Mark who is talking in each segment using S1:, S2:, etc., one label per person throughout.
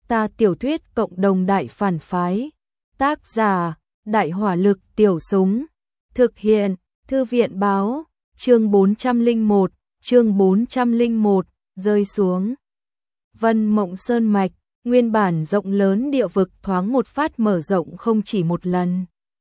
S1: Ta tiểu thuyết cộng đồng đại phản phái. Tác giả, Đại hỏa lực tiểu súng. Thực hiện, Thư viện báo, chương 401, rơi xuống. Vân Mộng Sơn Mạch, nguyên bản rộng lớn địa vực thoáng một phát mở rộng không chỉ một lần.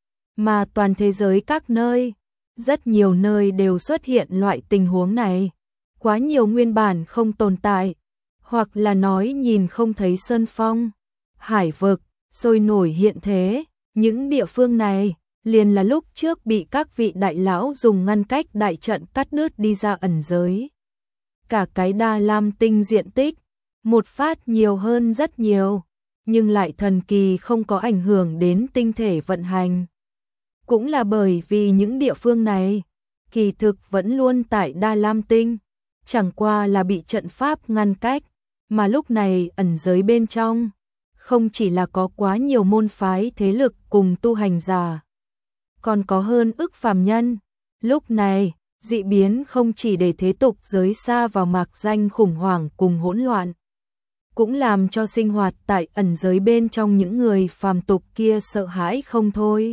S1: Mà toàn thế giới các nơi, rất nhiều nơi đều xuất hiện loại tình huống này. Quá nhiều nguyên bản không tồn tại, hoặc là nói nhìn không thấy sơn phong, hải vực, sôi nổi hiện thế. Những địa phương này, liền là lúc trước bị các vị đại lão dùng ngăn cách đại trận cắt đứt đi ra ẩn giới. Cả cái Đa Lam Tinh diện tích, một phát nhiều hơn rất nhiều, nhưng lại thần kỳ không có ảnh hưởng đến tinh thể vận hành. Cũng là bởi vì những địa phương này, kỳ thực vẫn luôn tại Đa Lam Tinh, chẳng qua là bị trận pháp ngăn cách, mà lúc này ẩn giới bên trong, không chỉ là có quá nhiều môn phái thế lực cùng tu hành giả, còn có hơn ức phàm nhân. Lúc này, dị biến không chỉ để thế tục giới xa vào mạc danh khủng hoảng cùng hỗn loạn, cũng làm cho sinh hoạt tại ẩn giới bên trong những người phàm tục kia sợ hãi không thôi.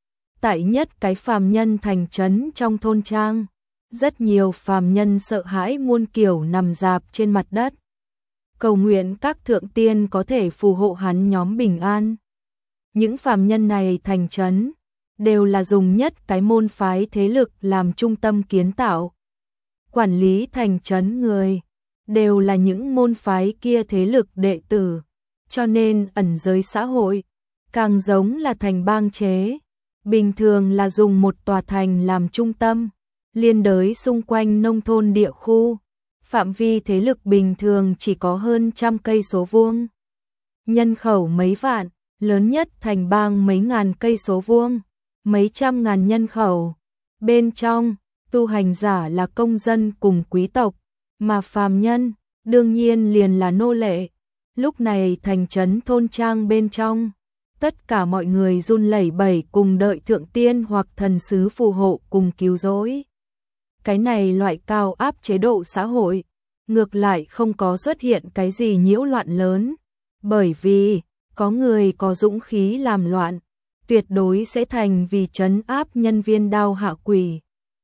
S1: Tại nhất cái phàm nhân thành trấn trong thôn trang, rất nhiều phàm nhân sợ hãi muôn kiểu nằm rạp trên mặt đất, cầu nguyện các thượng tiên có thể phù hộ hắn nhóm bình an. Những phàm nhân này thành trấn, đều là dùng nhất cái môn phái thế lực làm trung tâm kiến tạo. Quản lý thành trấn người, đều là những môn phái kia thế lực đệ tử, cho nên ẩn giới xã hội, càng giống là thành bang chế. Bình thường là dùng một tòa thành làm trung tâm, liên đới xung quanh nông thôn địa khu. Phạm vi thế lực bình thường chỉ có hơn 100 cây số vuông. Nhân khẩu mấy vạn, lớn nhất thành bang mấy ngàn cây số vuông, mấy trăm ngàn nhân khẩu. Bên trong, tu hành giả là công dân cùng quý tộc, mà phàm nhân, đương nhiên liền là nô lệ. Lúc này thành trấn thôn trang bên trong, tất cả mọi người run lẩy bẩy cùng đợi thượng tiên hoặc thần sứ phù hộ cùng cứu rỗi. Cái này loại cao áp chế độ xã hội, ngược lại không có xuất hiện cái gì nhiễu loạn lớn, bởi vì có người có dũng khí làm loạn, tuyệt đối sẽ thành vì trấn áp nhân viên đao hạ quỷ.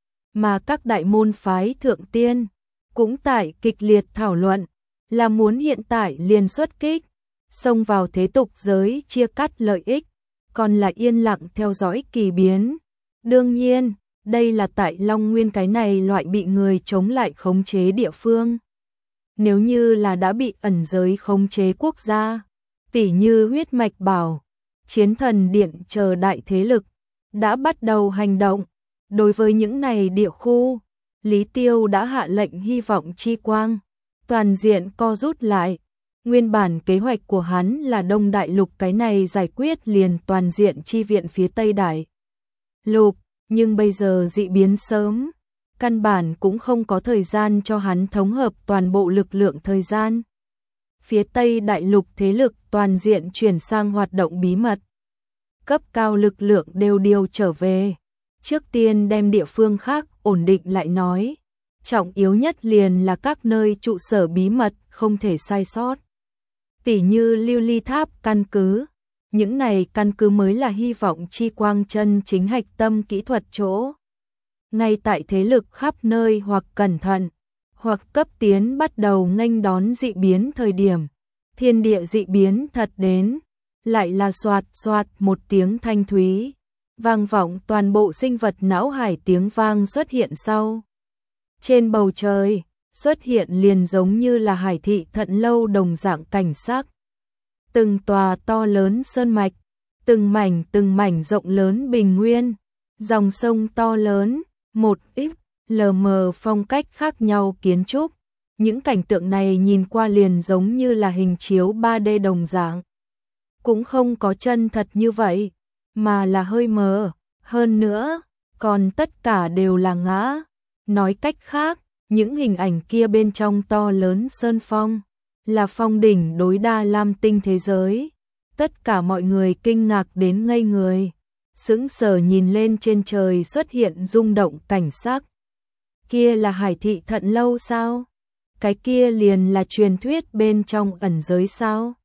S1: Mà các đại môn phái thượng tiên cũng tại kịch liệt thảo luận, là muốn hiện tại liền xuất kích, xông vào thế tục giới chia cắt lợi ích, còn là yên lặng theo dõi kỳ biến. Đương nhiên, đây là tại Long Nguyên cái này loại bị người chống lại khống chế địa phương. Nếu như là đã bị ẩn giới khống chế quốc gia, tỉ như huyết mạch bảo, chiến thần điện chờ đại thế lực, đã bắt đầu hành động. Đối với những này địa khu, Lý Tiêu đã hạ lệnh hy vọng chi quang, toàn diện co rút lại. Nguyên bản kế hoạch của hắn là Đông Đại Lục cái này giải quyết liền toàn diện chi viện phía Tây Đại Lục, nhưng bây giờ dị biến sớm, căn bản cũng không có thời gian cho hắn thống hợp toàn bộ lực lượng thời gian. Phía Tây Đại Lục thế lực toàn diện chuyển sang hoạt động bí mật. Cấp cao lực lượng đều điều trở về. Trước tiên đem địa phương khác ổn định lại nói. Trọng yếu nhất liền là các nơi trụ sở bí mật không thể sai sót. Tỉ như Lưu Ly Tháp căn cứ. Những này căn cứ mới là hy vọng chi quang chân chính hạch tâm kỹ thuật chỗ. Ngay tại thế lực khắp nơi hoặc cẩn thận, hoặc cấp tiến bắt đầu nghênh đón dị biến thời điểm, thiên địa dị biến thật đến, lại là xoạt xoạt một tiếng thanh thúy, vang vọng toàn bộ sinh vật não hải. Tiếng vang xuất hiện sau. Trên bầu trời, xuất hiện liền giống như là hải thị Thận Lâu đồng dạng cảnh sắc. Từng tòa to lớn sơn mạch, từng mảnh rộng lớn bình nguyên, dòng sông to lớn, một ít lờ mờ phong cách khác nhau kiến trúc. Những cảnh tượng này nhìn qua liền giống như là hình chiếu 3D đồng dạng. Cũng không có chân thật như vậy, mà là hơi mờ. Hơn nữa, còn tất cả đều là ngã. Nói cách khác, những hình ảnh kia bên trong to lớn sơn phong, là phong đỉnh đối Đa Lam Tinh thế giới. Tất cả mọi người kinh ngạc đến ngây người, sững sờ nhìn lên trên trời xuất hiện rung động cảnh sắc. Kia là hải thị Thận Lâu sao? Cái kia liền là truyền thuyết bên trong ẩn giới sao?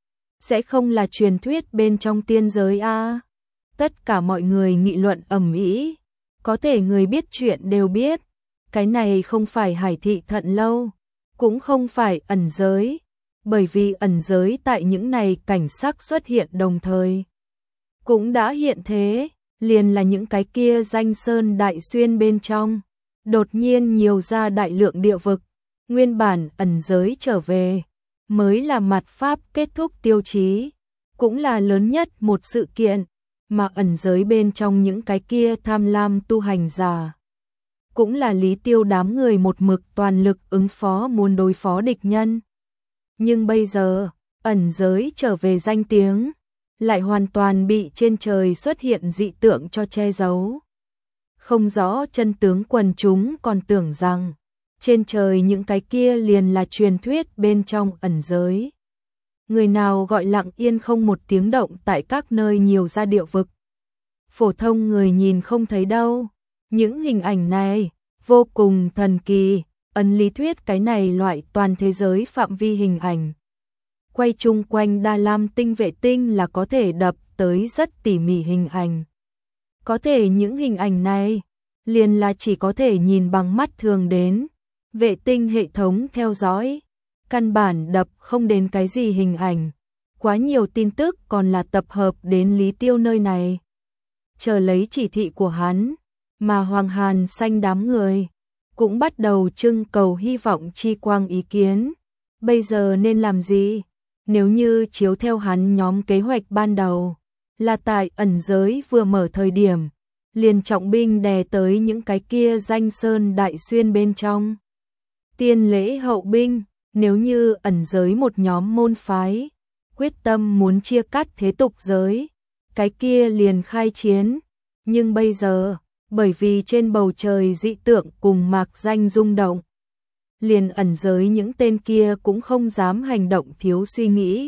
S1: sẽ không là truyền thuyết bên trong tiên giới a? Tất cả mọi người nghị luận ầm ĩ, có thể người biết chuyện đều biết, cái này không phải Hải thị Thận lâu, cũng không phải ẩn giới, bởi vì ẩn giới tại những này cảnh sắc xuất hiện đồng thời, cũng đã hiện thế, liền là những cái kia danh sơn đại xuyên bên trong, đột nhiên nhiều ra đại lượng địa vực, nguyên bản ẩn giới trở về, mới là mạt Pháp kết thúc tiêu chí, cũng là lớn nhất một sự kiện, mà ẩn giới bên trong những cái kia tham lam tu hành giả. Cũng là Lý Tiêu đám người một mực toàn lực ứng phó muốn đối phó địch nhân. Nhưng bây giờ, ẩn giới trở về danh tiếng, lại hoàn toàn bị trên trời xuất hiện dị tượng cho che giấu. Không rõ chân tướng quần chúng còn tưởng rằng, trên trời những cái kia liền là truyền thuyết bên trong ẩn giới. Người nào gọi lặng yên không một tiếng động tại các nơi nhiều ra địa vực. Phổ thông người nhìn không thấy đâu. Những hình ảnh này, vô cùng thần kỳ, ấn lý thuyết cái này loại toàn thế giới phạm vi hình ảnh. Quay chung quanh Đa Lam tinh vệ tinh là có thể đập tới rất tỉ mỉ hình ảnh. Có thể những hình ảnh này, liền là chỉ có thể nhìn bằng mắt thường đến. Vệ tinh hệ thống theo dõi, căn bản đập không đến cái gì hình ảnh. Quá nhiều tin tức còn là tập hợp đến Lý Tiêu nơi này. Chờ lấy chỉ thị của hắn, mà Hoàng Hàn Xanh đám người cũng bắt đầu trưng cầu hy vọng chi quang ý kiến. Bây giờ nên làm gì? Nếu như chiếu theo hắn nhóm kế hoạch ban đầu, là tại ẩn giới vừa mở thời điểm, liền trọng binh đè tới những cái kia danh sơn đại xuyên bên trong. Tiên lễ hậu binh, nếu như ẩn giới một nhóm môn phái, quyết tâm muốn chia cắt thế tục giới, cái kia liền khai chiến. Nhưng bây giờ, bởi vì trên bầu trời dị tượng cùng mạc danh rung động, liền ẩn giới những tên kia cũng không dám hành động thiếu suy nghĩ.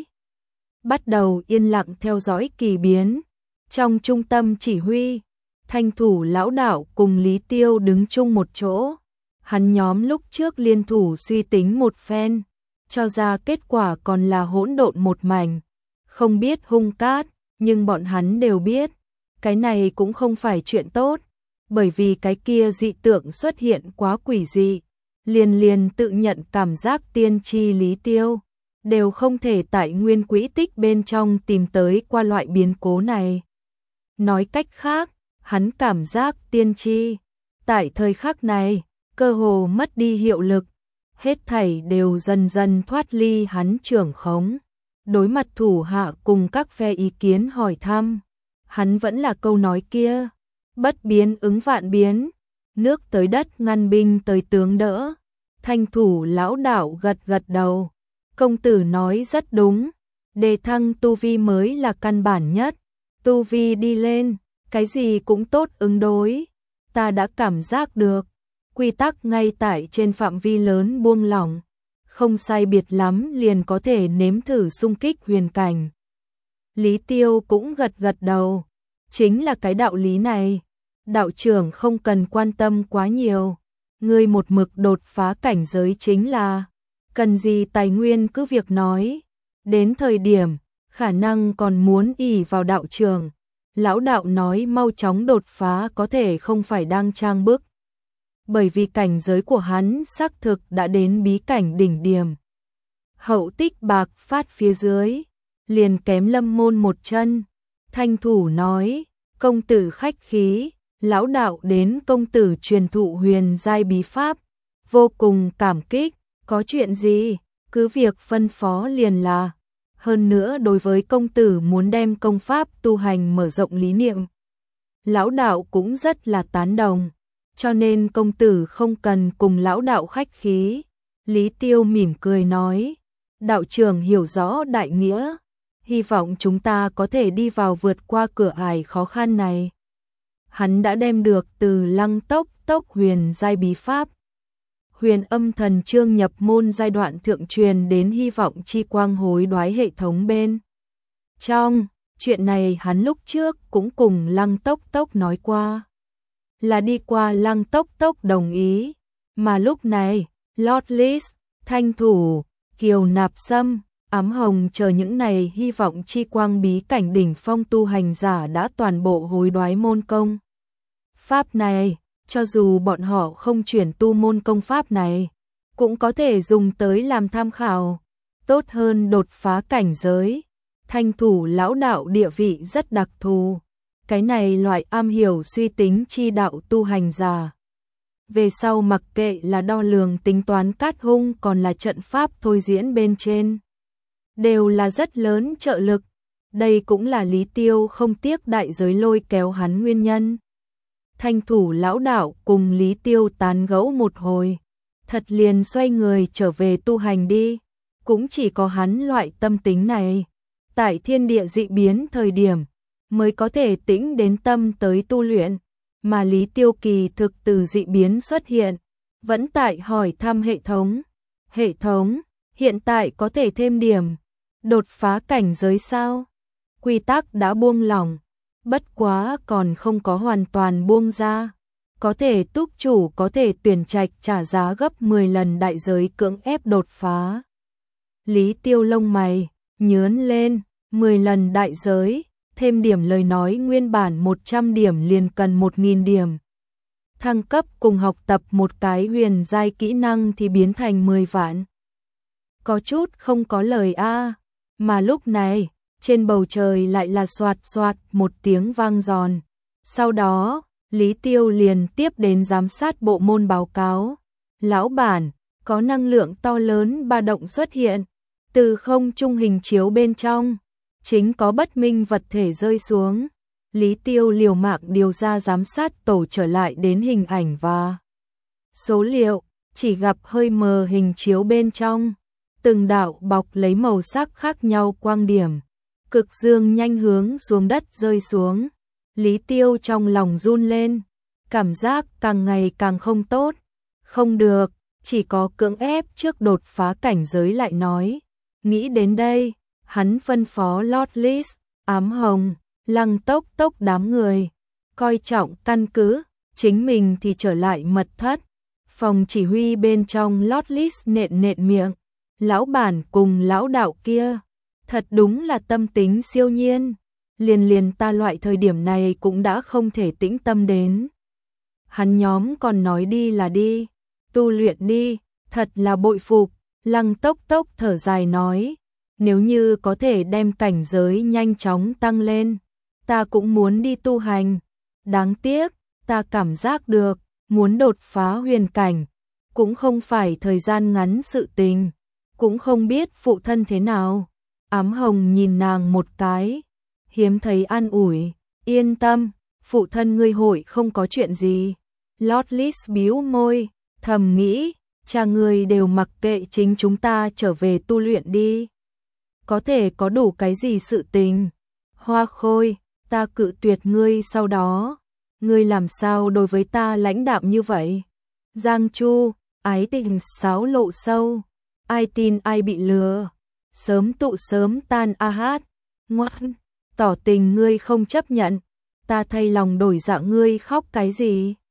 S1: Bắt đầu yên lặng theo dõi kỳ biến. Trong trung tâm chỉ huy, Thanh thủ lão đạo cùng Lý Tiêu đứng chung một chỗ. Hắn nhóm lúc trước liên thủ suy tính một phen, cho ra kết quả còn là hỗn độn một mảnh. Không biết hung cát, nhưng bọn hắn đều biết, cái này cũng không phải chuyện tốt, bởi vì cái kia dị tượng xuất hiện quá quỷ dị, liền tự nhận cảm giác tiên tri Lý Tiêu, đều không thể tại nguyên quỹ tích bên trong tìm tới qua loại biến cố này. Nói cách khác, hắn cảm giác tiên tri, tại thời khắc này, cơ hồ mất đi hiệu lực, hết thảy đều dần dần thoát ly hắn trưởng khống. Đối mặt thủ hạ cùng các phe ý kiến hỏi thăm, hắn vẫn là câu nói kia, bất biến ứng vạn biến, nước tới đất ngăn binh tới tướng đỡ. Thanh thủ lão đạo gật gật đầu, công tử nói rất đúng, đề thăng tu vi mới là căn bản nhất, tu vi đi lên, cái gì cũng tốt ứng đối, ta đã cảm giác được, quy tắc ngay tại trên phạm vi lớn buông lỏng, không sai biệt lắm liền có thể nếm thử xung kích huyền cảnh. Lý Tiêu cũng gật gật đầu, chính là cái đạo lý này, đạo trưởng không cần quan tâm quá nhiều, ngươi một mực đột phá cảnh giới chính là, cần gì tài nguyên cứ việc nói, đến thời điểm, khả năng còn muốn ỷ vào đạo trưởng. Lão đạo nói mau chóng đột phá có thể không phải đang trang bức, bởi vì cảnh giới của hắn xác thực đã đến bí cảnh đỉnh điểm. Hậu tích bạc phát phía dưới, liền kém Lâm Môn một chân. Thanh thủ nói, công tử khách khí, lão đạo đến công tử truyền thụ huyền giai bí pháp, vô cùng cảm kích, có chuyện gì, cứ việc phân phó liền là. Hơn nữa đối với công tử muốn đem công pháp tu hành mở rộng lý niệm, lão đạo cũng rất là tán đồng, cho nên công tử không cần cùng lão đạo khách khí. Lý Tiêu mỉm cười nói, đạo trưởng hiểu rõ đại nghĩa, hy vọng chúng ta có thể đi vào vượt qua cửa ải khó khăn này. Hắn đã đem được từ Lăng Tốc huyền giai bí pháp, Huyền Âm Thần Chương nhập môn giai đoạn thượng truyền đến hy vọng chi quang hối đoái hệ thống bên trong. Chuyện này hắn lúc trước cũng cùng Lăng Tốc nói qua, là đi qua Lăng Tốc đồng ý, mà lúc này Lord Lys, Thanh thủ, Kiều Nạp Sâm, Ám Hồng chờ những này hy vọng chi quang bí cảnh đỉnh phong tu hành giả đã toàn bộ hối đoái môn công pháp này, cho dù bọn họ không chuyển tu môn công pháp này, cũng có thể dùng tới làm tham khảo, tốt hơn đột phá cảnh giới. Thanh thủ lão đạo địa vị rất đặc thù, cái này loại am hiểu suy tính chi đạo tu hành giả. Về sau mặc kệ là đo lường tính toán cát hung còn là trận pháp thôi diễn bên trên, đều là rất lớn trợ lực. Đây cũng là Lý Tiêu không tiếc đại giới lôi kéo hắn nguyên nhân. Thanh thủ lão đạo cùng Lý Tiêu tán gẫu một hồi, thật liền xoay người trở về tu hành đi. Cũng chỉ có hắn loại tâm tính này, tại thiên địa dị biến thời điểm, mới có thể tĩnh đến tâm tới tu luyện. Mà Lý Tiêu kỳ thực từ dị biến xuất hiện, vẫn tại hỏi thăm hệ thống. Hệ thống, hiện tại có thể thêm điểm, đột phá cảnh giới sao? Quy tắc đã buông lỏng, bất quá còn không có hoàn toàn buông ra. Có thể túc chủ có thể tuyển trạch trả giá gấp 10 lần đại giới cưỡng ép đột phá. Lý Tiêu lông mày nhướng lên, 10 lần đại giới, thêm điểm lời nói nguyên bản 100 điểm liền cần 1000 điểm. Thăng cấp cùng học tập một cái huyền giai kỹ năng thì biến thành 10 vạn. Có chút không có lời a, mà lúc này, trên bầu trời lại là xoạt xoạt một tiếng vang giòn. Sau đó, Lý Tiêu liền tiếp đến giám sát bộ môn báo cáo. Lão bản, có năng lượng to lớn ba động xuất hiện, từ không trung hình chiếu bên trong, chính có bất minh vật thể rơi xuống. Lý Tiêu liều mạng điều ra giám sát tổ trở lại đến hình ảnh và số liệu, chỉ gặp hơi mờ hình chiếu bên trong, từng đạo bọc lấy màu sắc khác nhau quang điểm, cực dương nhanh hướng xuống đất rơi xuống. Lý Tiêu trong lòng run lên, cảm giác càng ngày càng không tốt, không được, chỉ có cưỡng ép trước đột phá cảnh giới lại nói. Nghĩ đến đây, hắn phân phó Lord Lys, Ám Hồng, Lăng Tốc Tốc đám người, coi trọng căn cứ, chính mình thì trở lại mật thất. Phòng chỉ huy bên trong Lord Lys nện miệng, lão bản cùng lão đạo kia, thật đúng là tâm tính siêu nhiên, liền ta loại thời điểm này cũng đã không thể tĩnh tâm đến. Hắn nhóm còn nói đi là đi, tu luyện đi, thật là bội phục. Lăng Tốc Tốc thở dài nói, nếu như có thể đem cảnh giới nhanh chóng tăng lên, ta cũng muốn đi tu hành. Đáng tiếc, ta cảm giác được, muốn đột phá huyền cảnh, cũng không phải thời gian ngắn sự tình, cũng không biết phụ thân thế nào. Ám Hồng nhìn nàng một cái, hiếm thấy an ủi, yên tâm, phụ thân ngươi hội không có chuyện gì. Lord Lys bĩu môi, thầm nghĩ, cha ngươi đều mặc kệ chính chúng ta trở về tu luyện đi. Có thể có đủ cái gì sự tình. Hoa Khôi, ta cự tuyệt ngươi sau đó. Ngươi làm sao đối với ta lãnh đạm như vậy? Giang Chu, ái tình sáo lộ sâu. Ai tin ai bị lừa. Sớm tụ sớm tan a hát. Ngoan, tỏ tình ngươi không chấp nhận. Ta thay lòng đổi dạ ngươi khóc cái gì?